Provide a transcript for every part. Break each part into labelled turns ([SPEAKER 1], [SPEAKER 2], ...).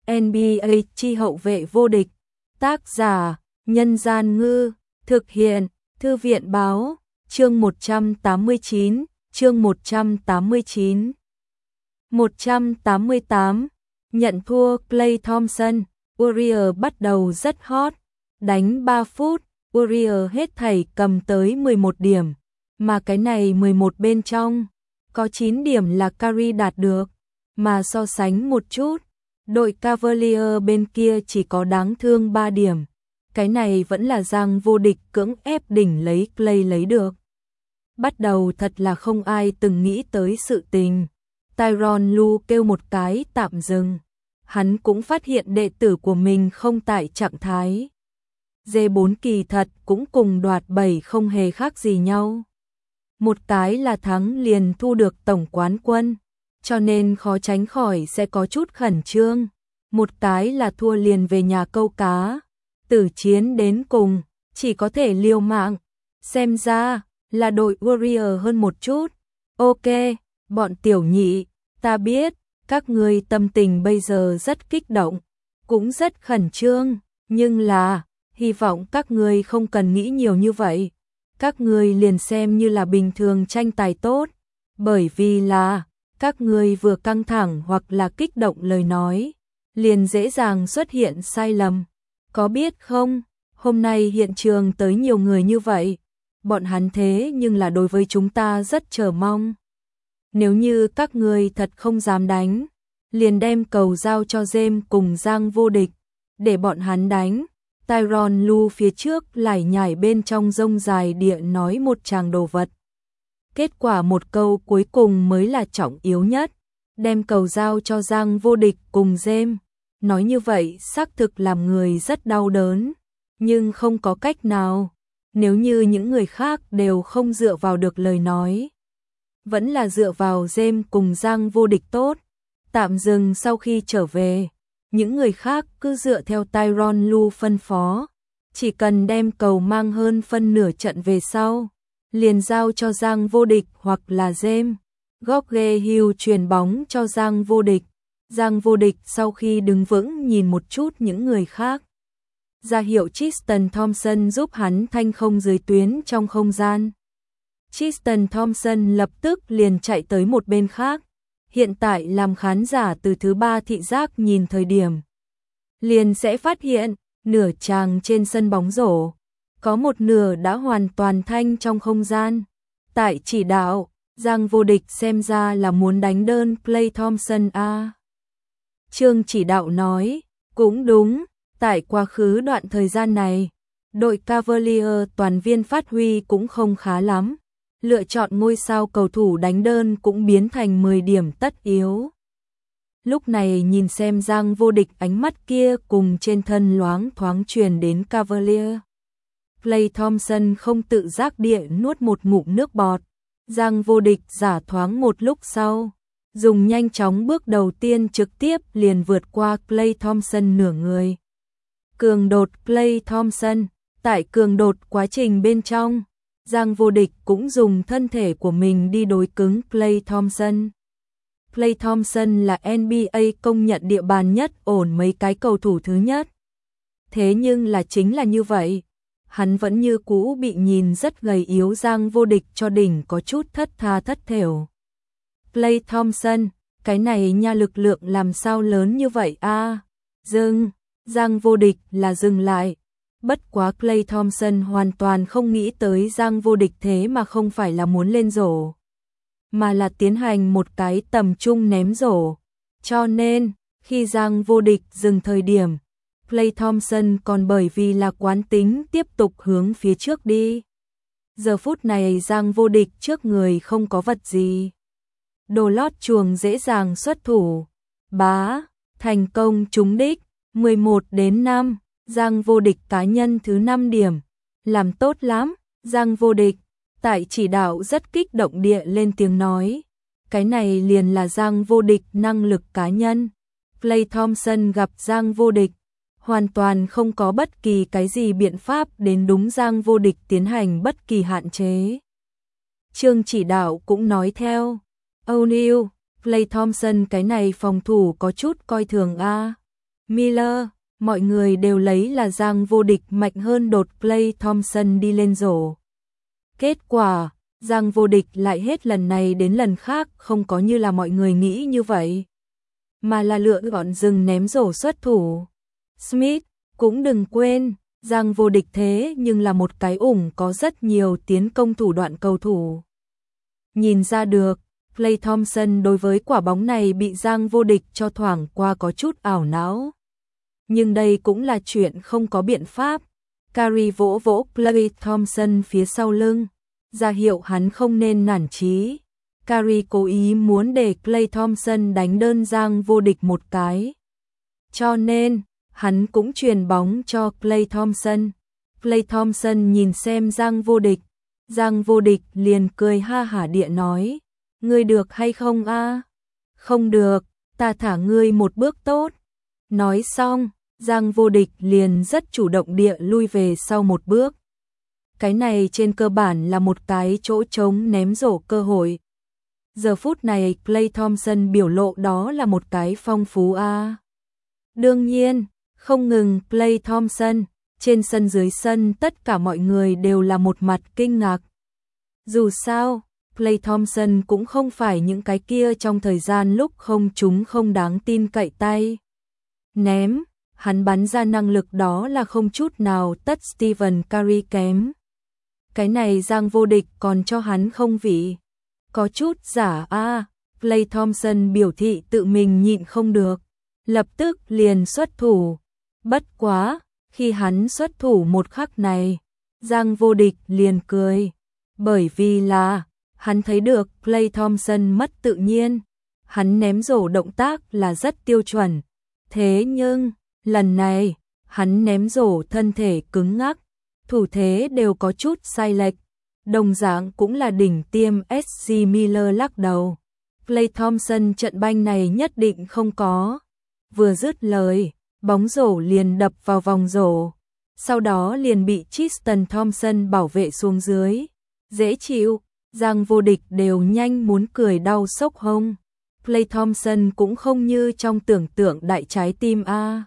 [SPEAKER 1] NBA chi hậu vệ vô địch. Tác giả: Nhân Gian Ngư. Thực hiện: Thư viện Báo. Chương 189. Chương 189. 188. Nhận thua Klay Thompson. Warrior bắt đầu rất hot. Đánh 3 phút, Warrior hết thảy cầm tới 11 điểm. Mà cái này 11 bên trong, có 9 điểm là Curry đạt được. Mà so sánh một chút, đội Cavalier bên kia chỉ có đáng thương 3 điểm. Cái này vẫn là giang vô địch cưỡng ép đỉnh lấy Klay lấy được. Bắt đầu thật là không ai từng nghĩ tới sự tình. Tyronn Lue kêu một cái tạm dừng. Hắn cũng phát hiện đệ tử của mình không tại trạng thái. D4 kỳ thật cũng cùng đoạt 7 không hề khác gì nhau. Một cái là thắng liền thu được tổng quán quân, cho nên khó tránh khỏi sẽ có chút khẩn trương. Một cái là thua liền về nhà câu cá, tử chiến đến cùng, chỉ có thể liều mạng. Xem ra là đội Warrior hơn một chút. Ok, bọn tiểu nhị, ta biết, các ngươi tâm tình bây giờ rất kích động, cũng rất khẩn trương, nhưng là, hy vọng các ngươi không cần nghĩ nhiều như vậy. Các ngươi liền xem như là bình thường tranh tài tốt, bởi vì là, các ngươi vừa căng thẳng hoặc là kích động lời nói, liền dễ dàng xuất hiện sai lầm. Có biết không, hôm nay hiện trường tới nhiều người như vậy, bọn hắn thế nhưng là đối với chúng ta rất chờ mong. Nếu như các ngươi thật không dám đánh, liền đem cầu giao cho James cùng Giang vô địch, để bọn hắn đánh. Tyronn Lue phía trước lải nhải bên trong rông dài địa nói một tràng đồ vật. Kết quả một câu cuối cùng mới là trọng yếu nhất, đem cầu giao cho Giang vô địch cùng James. Nói như vậy xác thực làm người rất đau đớn, nhưng không có cách nào. Nếu như những người khác đều không dựa vào được lời nói, vẫn là dựa vào James cùng Giang vô địch tốt. Tạm dừng sau khi trở về, những người khác cứ dựa theo Tyronn Lue phân phó, chỉ cần đem cầu mang hơn phân nửa trận về sau, liền giao cho Giang vô địch hoặc là James. George Hill truyền bóng cho Giang vô địch. Giang vô địch sau khi đứng vững nhìn một chút những người khác, ra hiệu Tristan Thompson giúp hắn thanh không dưới tuyến trong không gian. Tristan Thompson lập tức liền chạy tới một bên khác. Hiện tại làm khán giả từ thứ ba thị giác nhìn thời điểm, liền sẽ phát hiện, nửa tràng trên sân bóng rổ, có một nửa đã hoàn toàn thanh trong không gian. Tại chỉ đạo, Giang vô địch xem ra là muốn đánh đơn Klay Thompson a. Trương chỉ đạo nói, cũng đúng, tại quá khứ đoạn thời gian này, đội Cavalier toàn viên phát huy cũng không khá lắm. Lựa chọn ngôi sao cầu thủ đánh đơn cũng biến thành 10 điểm tất yếu. Lúc này nhìn xem Giang vô địch ánh mắt kia cùng trên thân loáng thoáng truyền đến Cavalier. Klay Thompson không tự giác địa nuốt một ngụm nước bọt. Giang vô địch giả thoáng một lúc sau, dùng nhanh chóng bước đầu tiên trực tiếp liền vượt qua Klay Thompson nửa người. Cường đột Klay Thompson, tại cường đột quá trình bên trong, Giang vô địch cũng dùng thân thể của mình đi đối cứng Klay Thompson. Klay Thompson là NBA công nhận địa bàn nhất ổn mấy cái cầu thủ thứ nhất. Thế nhưng là chính là như vậy, hắn vẫn như cũ bị nhìn rất gầy yếu Giang vô địch cho đỉnh có chút thất tha thất thểu. Klay Thompson, cái này nha lực lượng làm sao lớn như vậy a? Dừng, Giang vô địch là dừng lại. Bất quá Klay Thompson hoàn toàn không nghĩ tới Giang vô địch thế mà không phải là muốn lên rổ, mà là tiến hành một cái tầm trung ném rổ. Cho nên, khi Giang vô địch dừng thời điểm, Klay Thompson còn bởi vì là quán tính tiếp tục hướng phía trước đi. Giờ phút này Giang vô địch trước người không có vật gì. Đồ lót chuồng dễ dàng xuất thủ. Bá, thành công trúng đích, 11-5. Giang vô địch cá nhân thứ 5 điểm. Làm tốt lắm, Giang vô địch. Tại chỉ đạo rất kích động địa lên tiếng nói. Cái này liền là Giang vô địch năng lực cá nhân. Klay Thompson gặp Giang vô địch, hoàn toàn không có bất kỳ cái gì biện pháp đến đúng Giang vô địch tiến hành bất kỳ hạn chế. Trương chỉ đạo cũng nói theo. O'Neal, Klay Thompson cái này phòng thủ có chút coi thường a. Miller, mọi người đều lấy là Giang Vô Địch mạnh hơn đột Clay Thompson đi lên rổ. Kết quả, Giang Vô Địch lại hết lần này đến lần khác không có như là mọi người nghĩ như vậy, mà là lựa gọn dừng ném rổ xuất thủ. Smith, cũng đừng quên, Giang Vô Địch thế nhưng là một cái ủng có rất nhiều tiến công thủ đoạn cầu thủ. Nhìn ra được, Klay Thompson đối với quả bóng này bị Giang Vô Địch cho thoảng qua có chút ảo não. Nhưng đây cũng là chuyện không có biện pháp. Curry vỗ vỗ Klay Thompson phía sau lưng, ra hiệu hắn không nên nản chí. Curry cố ý muốn để Klay Thompson đánh đơn Giang Vô Địch một cái. Cho nên, hắn cũng truyền bóng cho Klay Thompson. Klay Thompson nhìn xem Giang Vô Địch liền cười ha hả địa nói, ngươi được hay không a? Không được, ta thả ngươi một bước tốt. Nói xong, Giang Vô Địch liền rất chủ động địa lui về sau một bước. Cái này trên cơ bản là một cái chỗ trống ném rổ cơ hội. Giờ phút này Klay Thompson biểu lộ đó là một cái phong phú a. Đương nhiên, không ngừng Klay Thompson, trên sân dưới sân tất cả mọi người đều là một mặt kinh ngạc. Dù sao, Klay Thompson cũng không phải những cái kia trong thời gian lúc không trúng không đáng tin cậy tay ném, hắn bắn ra năng lực đó là không chút nào tất Stephen Curry kém. Cái này Giang Vô Địch còn cho hắn không vị. Có chút giả a. Klay Thompson biểu thị tự mình nhịn không được, lập tức liền xuất thủ. Bất quá, khi hắn xuất thủ một khắc này, Giang Vô Địch liền cười, bởi vì là hắn thấy được Klay Thompson mất tự nhiên. Hắn ném rổ động tác là rất tiêu chuẩn, thế nhưng lần này hắn ném rổ thân thể cứng ngắc, thủ thế đều có chút sai lệch. Đồng dạng cũng là đỉnh tiêm. SG Miller lắc đầu, Klay Thompson trận banh này nhất định không có. Vừa dứt lời, bóng rổ liền đập vào vòng rổ, sau đó liền bị Tristan Thompson bảo vệ xuống dưới. Dễ chịu, Giang Vô Địch đều nhanh muốn cười đau sốc hông. Klay Thompson cũng không như trong tưởng tượng đại trái tim a.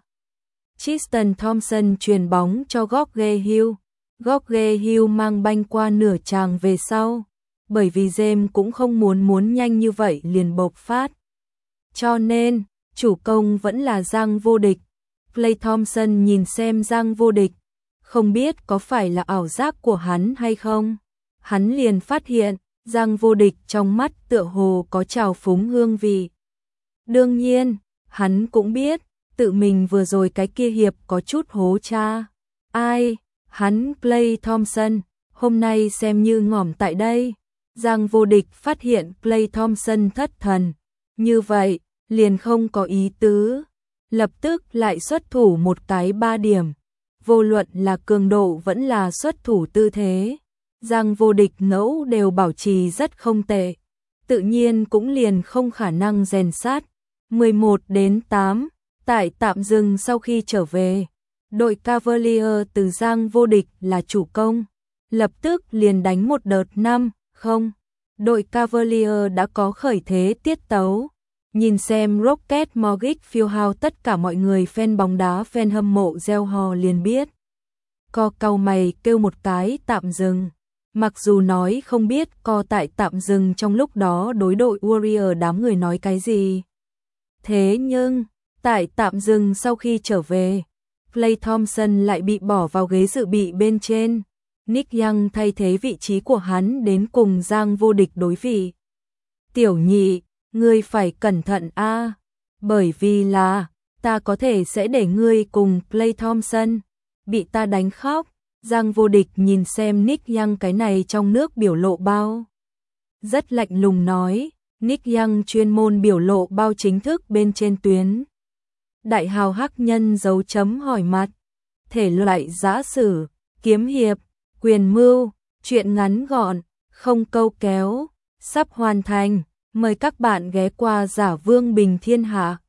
[SPEAKER 1] Tristan Thompson truyền bóng cho George Hill. George Hill mang banh qua nửa tràng về sau, bởi vì James cũng không muốn nhanh như vậy liền bộc phát. Cho nên, chủ công vẫn là Giang Vô Địch. Klay Thompson nhìn xem Giang Vô Địch, không biết có phải là ảo giác của hắn hay không. Hắn liền phát hiện, Giang Vô Địch trong mắt tựa hồ có trào phúng hương vị. Đương nhiên, hắn cũng biết, tự mình vừa rồi cái kia hiệp có chút hố cha. Ai? Hắn Klay Thompson, hôm nay xem như ngỏm tại đây. Giang Vô Địch phát hiện Klay Thompson thất thần, như vậy, liền không có ý tứ. Lập tức lại xuất thủ một cái 3 điểm. Vô luận là cường độ vẫn là xuất thủ tư thế, Giang Vô Địch ngẫu đều bảo trì rất không tệ. Tự nhiên cũng liền không khả năng rèn sát. 11-8, tại tạm dừng sau khi trở về. Đội Cavalier từ Giang Vô Địch là chủ công, lập tức liền đánh một đợt 5-0. Đội Cavalier đã có khởi thế tiết tấu. Nhìn xem Rocket Mortgage Fieldhouse tất cả mọi người fan bóng đá fan hâm mộ reo hò liền biết. Co cau mày kêu một cái tạm dừng. Mặc dù nói không biết co tại tạm dừng trong lúc đó đối đội Warrior đám người nói cái gì. Thế nhưng, tại tạm dừng sau khi trở về, Klay Thompson lại bị bỏ vào ghế dự bị bên trên. Nick Young thay thế vị trí của hắn đến cùng Giang Vô Địch đối vị. Tiểu nhị, ngươi phải cẩn thận a, bởi vì là ta có thể sẽ để ngươi cùng Klay Thompson bị ta đánh khóc. Giang Vô Địch nhìn xem Nick Young cái này trong nước biểu lộ bao. Rất lạnh lùng nói, Nick Young chuyên môn biểu lộ bao chính thức bên trên tuyến. Đại hào hắc nhân dấu chấm hỏi mặt, thể loại giã sử, kiếm hiệp, quyền mưu, truyện ngắn gọn, không câu kéo, sắp hoàn thành. Mời các bạn ghé qua Giả Vương Bình Thiên Hạ.